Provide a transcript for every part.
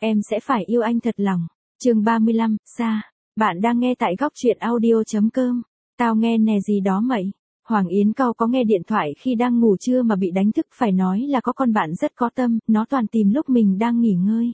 em sẽ phải yêu anh thật lòng. Chương 35, Sa. Bạn đang nghe tại góc truyện audio.com. Tao nghe nè gì đó mậy. Hoàng Yến Cao có nghe điện thoại khi đang ngủ trưa mà bị đánh thức, phải nói là có con bạn rất có tâm, nó toàn tìm lúc mình đang nghỉ ngơi.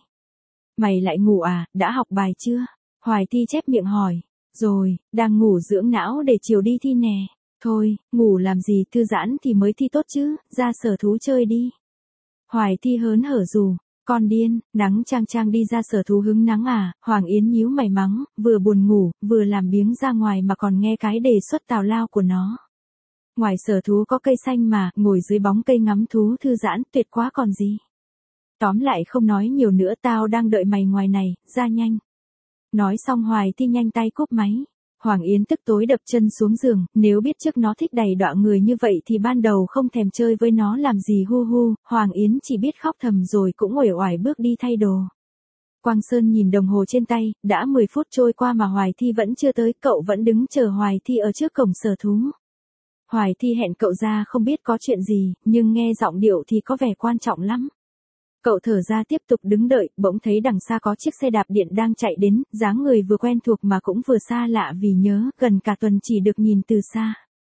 Mày lại ngủ à, đã học bài chưa? Hoài Thi chép miệng hỏi. Rồi, đang ngủ dưỡng não để chiều đi thi nè. Thôi, ngủ làm gì, thư giãn thì mới thi tốt chứ, ra sở thú chơi đi. Hoài Thi hớn hở rủ. Con điên, nắng chang chang đi ra sở thú hứng nắng à? Hoàng Yến nhíu mày mắng, vừa buồn ngủ, vừa làm biếng ra ngoài mà còn nghe cái đề xuất tào lao của nó. Ngoài sở thú có cây xanh mà, ngồi dưới bóng cây ngắm thú thư giãn, tuyệt quá còn gì. Tóm lại không nói nhiều nữa, tao đang đợi mày ngoài này, ra nhanh. Nói xong Hoài Thi nhanh tay cúp máy. Hoàng Yến tức tối đập chân xuống giường, nếu biết trước nó thích đầy đọa người như vậy thì ban đầu không thèm chơi với nó làm gì hu hu. Hoàng Yến chỉ biết khóc thầm rồi cũng uể oải bước đi thay đồ. Quang Sơn nhìn đồng hồ trên tay, đã 10 phút trôi qua mà Hoài Thi vẫn chưa tới, cậu vẫn đứng chờ Hoài Thi ở trước cổng sở thú. Hoài Thi hẹn cậu ra không biết có chuyện gì, nhưng nghe giọng điệu thì có vẻ quan trọng lắm. Cậu thở ra tiếp tục đứng đợi, bỗng thấy đằng xa có chiếc xe đạp điện đang chạy đến, dáng người vừa quen thuộc mà cũng vừa xa lạ vì nhớ, gần cả tuần chỉ được nhìn từ xa.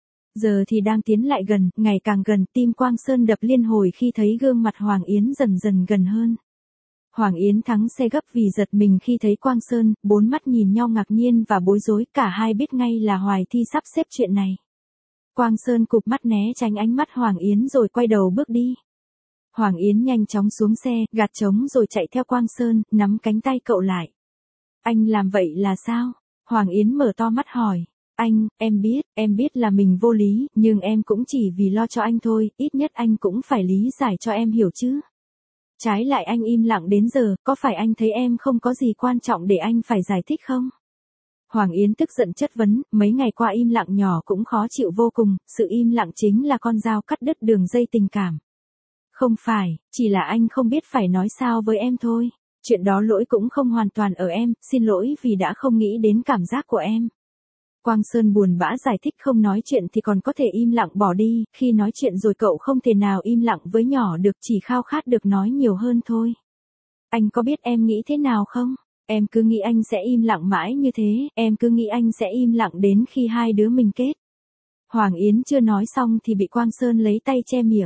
Giờ thì đang tiến lại gần, ngày càng gần, tim Quang Sơn đập liên hồi khi thấy gương mặt Hoàng Yến dần dần gần hơn. Hoàng Yến thắng xe gấp vì giật mình khi thấy Quang Sơn, bốn mắt nhìn nhau ngạc nhiên và bối rối, cả hai biết ngay là Hoài Thi sắp xếp chuyện này. Quang Sơn cụp mắt né tránh ánh mắt Hoàng Yến rồi quay đầu bước đi. Hoàng Yến nhanh chóng xuống xe, gạt trống rồi chạy theo Quang Sơn, nắm cánh tay cậu lại. Anh làm vậy là sao? Hoàng Yến mở to mắt hỏi. Anh, em biết là mình vô lý, nhưng em cũng chỉ vì lo cho anh thôi, ít nhất anh cũng phải lý giải cho em hiểu chứ. Trái lại anh im lặng đến giờ, có phải anh thấy em không có gì quan trọng để anh phải giải thích không? Hoàng Yến tức giận chất vấn, mấy ngày qua im lặng nhỏ cũng khó chịu vô cùng, sự im lặng chính là con dao cắt đứt đường dây tình cảm. Không phải, chỉ là anh không biết phải nói sao với em thôi. Chuyện đó lỗi cũng không hoàn toàn ở em, xin lỗi vì đã không nghĩ đến cảm giác của em. Quang Sơn buồn bã giải thích, không nói chuyện thì còn có thể im lặng bỏ đi, khi nói chuyện rồi cậu không thể nào im lặng với nhỏ được, chỉ khao khát được nói nhiều hơn thôi. Anh có biết em nghĩ thế nào không? Em cứ nghĩ anh sẽ im lặng mãi như thế, em cứ nghĩ anh sẽ im lặng đến khi hai đứa mình kết. Hoàng Yến chưa nói xong thì bị Quang Sơn lấy tay che miệng.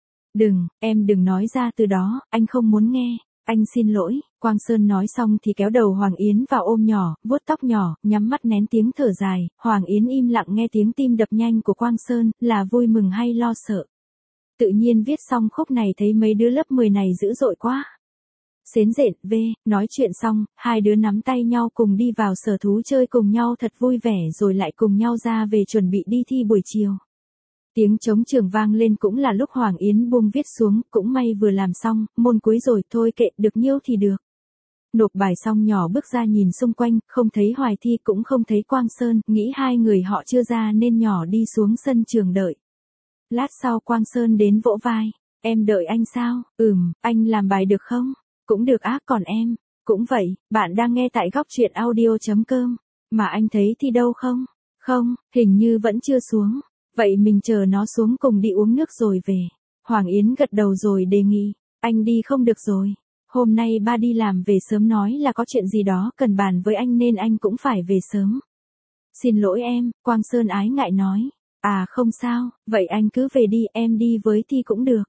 Em đừng nói ra từ đó, anh không muốn nghe, anh xin lỗi. Quang Sơn nói xong thì kéo đầu Hoàng Yến vào ôm nhỏ, vuốt tóc nhỏ, nhắm mắt nén tiếng thở dài. Hoàng Yến im lặng nghe tiếng tim đập nhanh của Quang Sơn, là vui mừng hay lo sợ. Tự nhiên viết xong khúc này thấy mấy đứa lớp 10 này dữ dội quá. Xến rện, nói chuyện xong, hai đứa nắm tay nhau cùng đi vào sở thú chơi cùng nhau thật vui vẻ rồi lại cùng nhau ra về chuẩn bị đi thi buổi chiều. Tiếng trống trường vang lên cũng là lúc Hoàng Yến buông viết xuống, cũng may vừa làm xong, môn cuối rồi, thôi kệ, được nhiêu thì được. Nộp bài xong nhỏ bước ra nhìn xung quanh, không thấy Hoài Thi cũng không thấy Quang Sơn, nghĩ hai người họ chưa ra nên nhỏ đi xuống sân trường đợi. Lát sau Quang Sơn đến vỗ vai, em đợi anh sao? Anh làm bài được không? Cũng được á, còn em? Cũng vậy, bạn đang nghe tại góc truyện audio.com, mà anh thấy Thi đâu không? Không, hình như vẫn chưa xuống. Vậy mình chờ nó xuống cùng đi uống nước rồi về. Hoàng Yến gật đầu rồi đề nghị, anh đi không được rồi. Hôm nay ba đi làm về sớm nói là có chuyện gì đó cần bàn với anh nên anh cũng phải về sớm. Xin lỗi em, Quang Sơn ái ngại nói. À không sao, vậy anh cứ về đi, em đi với Thi cũng được.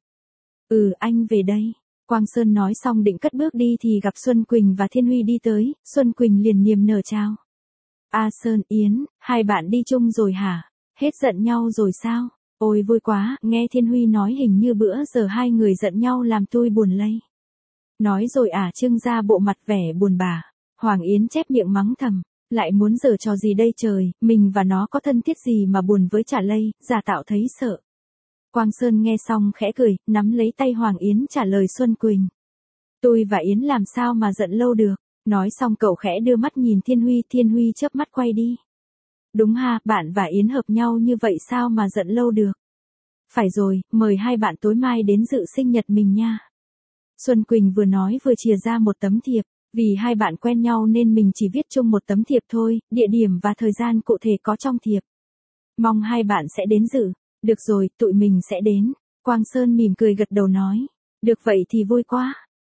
Anh về đây. Quang Sơn nói xong định cất bước đi thì gặp Xuân Quỳnh và Thiên Huy đi tới, Xuân Quỳnh liền niềm nở chào. Sơn, Yến, hai bạn đi chung rồi hả? Hết giận nhau rồi sao? Ôi vui quá, nghe Thiên Huy nói hình như bữa giờ hai người giận nhau làm tôi buồn lây. Nói rồi trưng ra bộ mặt vẻ buồn bã. Hoàng Yến chép miệng mắng thầm, lại muốn giở trò gì đây trời, mình và nó có thân thiết gì mà buồn với trả lây, giả tạo thấy sợ. Quang Sơn nghe xong khẽ cười, nắm lấy tay Hoàng Yến trả lời Xuân Quỳnh. Tôi và Yến làm sao mà giận lâu được. Nói xong cậu khẽ đưa mắt nhìn Thiên Huy chớp mắt quay đi. Đúng ha, bạn và Yến hợp nhau như vậy sao mà giận lâu được. Phải rồi, mời hai bạn tối mai đến dự sinh nhật mình nha. Xuân Quỳnh vừa nói vừa chìa ra một tấm thiệp, vì hai bạn quen nhau nên mình chỉ viết chung một tấm thiệp thôi, địa điểm và thời gian cụ thể có trong thiệp. Mong hai bạn sẽ đến dự. Được rồi, tụi mình sẽ đến. Quang Sơn mỉm cười gật đầu nói. Được vậy thì vui quá.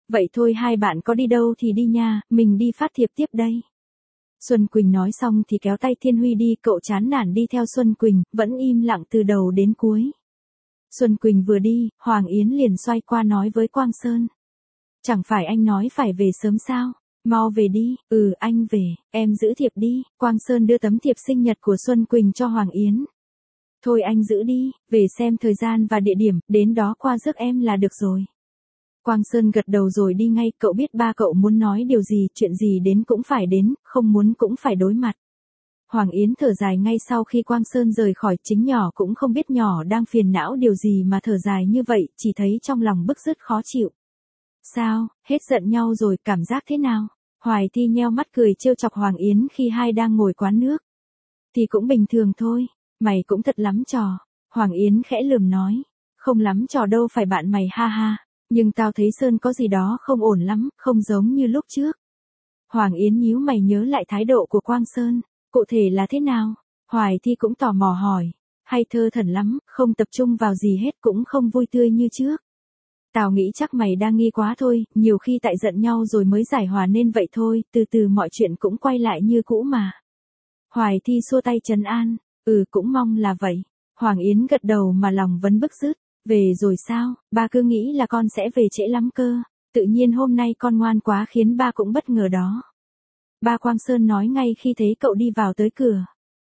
Vậy thôi hai bạn có đi đâu thì đi nha, mình đi phát thiệp tiếp đây. Xuân Quỳnh nói xong thì kéo tay Thiên Huy đi, cậu chán nản đi theo Xuân Quỳnh, vẫn im lặng từ đầu đến cuối. Xuân Quỳnh vừa đi, Hoàng Yến liền xoay qua nói với Quang Sơn. Chẳng phải anh nói phải về sớm sao? Mau về đi. Ừ, anh về, em giữ thiệp đi. Quang Sơn đưa tấm thiệp sinh nhật của Xuân Quỳnh cho Hoàng Yến. Thôi anh giữ đi, về xem thời gian và địa điểm, đến đó qua rước em là được rồi. Quang Sơn gật đầu rồi đi ngay, cậu biết ba cậu muốn nói điều gì, chuyện gì đến cũng phải đến, không muốn cũng phải đối mặt. Hoàng Yến thở dài ngay sau khi Quang Sơn rời khỏi, chính nhỏ cũng không biết nhỏ đang phiền não điều gì mà thở dài như vậy, chỉ thấy trong lòng bứt rứt khó chịu. Sao, hết giận nhau rồi, cảm giác thế nào? Hoài Thi nheo mắt cười trêu chọc Hoàng Yến khi hai đang ngồi quán nước. Thì cũng bình thường thôi, mày cũng thật lắm trò. Hoàng Yến khẽ lườm nói, không lắm trò đâu phải bạn mày ha ha, nhưng tao thấy Sơn có gì đó không ổn lắm, không giống như lúc trước. Hoàng Yến nhíu mày nhớ lại thái độ của Quang Sơn, cụ thể là thế nào? Hoài Thi cũng tò mò hỏi, hay thơ thẩn lắm, không tập trung vào gì hết cũng không vui tươi như trước. Tao nghĩ chắc mày đang nghi quá thôi, nhiều khi tại giận nhau rồi mới giải hòa nên vậy thôi, từ từ mọi chuyện cũng quay lại như cũ mà. Hoài Thi xua tay trấn an, cũng mong là vậy. Hoàng Yến gật đầu mà lòng vẫn bứt rứt, về rồi sao, ba cứ nghĩ là con sẽ về trễ lắm cơ, tự nhiên hôm nay con ngoan quá khiến ba cũng bất ngờ đó. Ba Quang Sơn nói ngay khi thấy cậu đi vào tới cửa.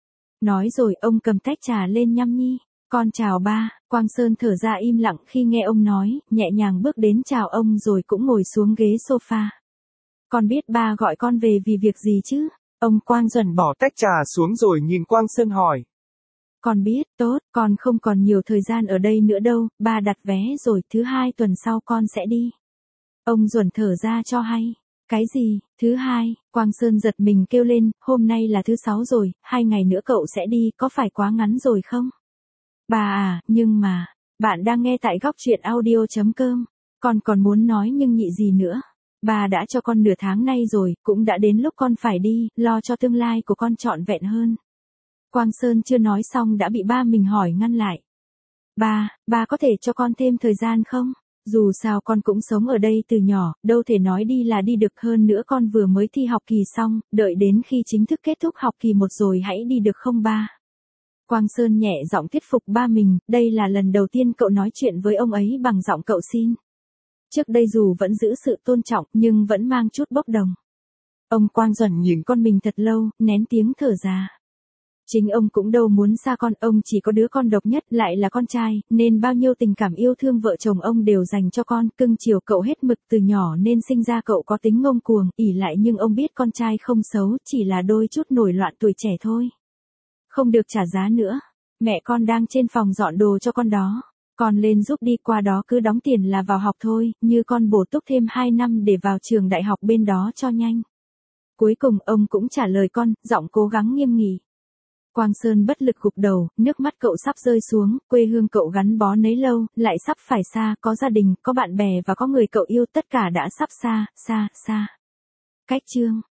Nói rồi ông cầm tách trà lên nhâm nhi. Con chào ba. Quang Sơn thở ra im lặng khi nghe ông nói, nhẹ nhàng bước đến chào ông rồi cũng ngồi xuống ghế sofa. Con biết ba gọi con về vì việc gì chứ? Ông Quang Duẩn bỏ tách trà xuống rồi nhìn Quang Sơn hỏi. Con biết, tốt, con không còn nhiều thời gian ở đây nữa đâu, ba đặt vé rồi, thứ hai tuần sau con sẽ đi. Ông Duẩn thở ra cho hay. Cái gì, thứ hai? Quang Sơn giật mình kêu lên, hôm nay là thứ sáu rồi, 2 ngày nữa cậu sẽ đi, có phải quá ngắn rồi không? Bà à, nhưng mà, bạn đang nghe tại góc truyện audio.com, con còn muốn nói nhưng nhị gì nữa. Bà đã cho con nửa tháng nay rồi, cũng đã đến lúc con phải đi, lo cho tương lai của con trọn vẹn hơn. Quang Sơn chưa nói xong đã bị ba mình hỏi ngăn lại. Ba có thể cho con thêm thời gian không? Dù sao con cũng sống ở đây từ nhỏ, đâu thể nói đi là đi được, hơn nữa con vừa mới thi học kỳ xong, đợi đến khi chính thức kết thúc học kỳ 1 rồi hãy đi được không ba? Quang Sơn nhẹ giọng thuyết phục ba mình, đây là lần đầu tiên cậu nói chuyện với ông ấy bằng giọng cậu xin. Trước đây dù vẫn giữ sự tôn trọng nhưng vẫn mang chút bốc đồng. Ông Quang Duẩn nhìn con mình thật lâu, nén tiếng thở ra. Chính ông cũng đâu muốn xa con, ông chỉ có đứa con độc nhất lại là con trai, nên bao nhiêu tình cảm yêu thương vợ chồng ông đều dành cho con, cưng chiều cậu hết mực từ nhỏ nên sinh ra cậu có tính ngông cuồng, ỷ lại nhưng ông biết con trai không xấu, chỉ là đôi chút nổi loạn tuổi trẻ thôi. Không được trả giá nữa, mẹ con đang trên phòng dọn đồ cho con đó, con lên giúp đi, qua đó cứ đóng tiền là vào học thôi, như con bổ túc thêm 2 năm để vào trường đại học bên đó cho nhanh. Cuối cùng ông cũng trả lời con, giọng cố gắng nghiêm nghị. Quang Sơn bất lực gục đầu, nước mắt cậu sắp rơi xuống, quê hương cậu gắn bó nấy lâu, lại sắp phải xa, có gia đình, có bạn bè và có người cậu yêu, tất cả đã sắp xa. Cách chương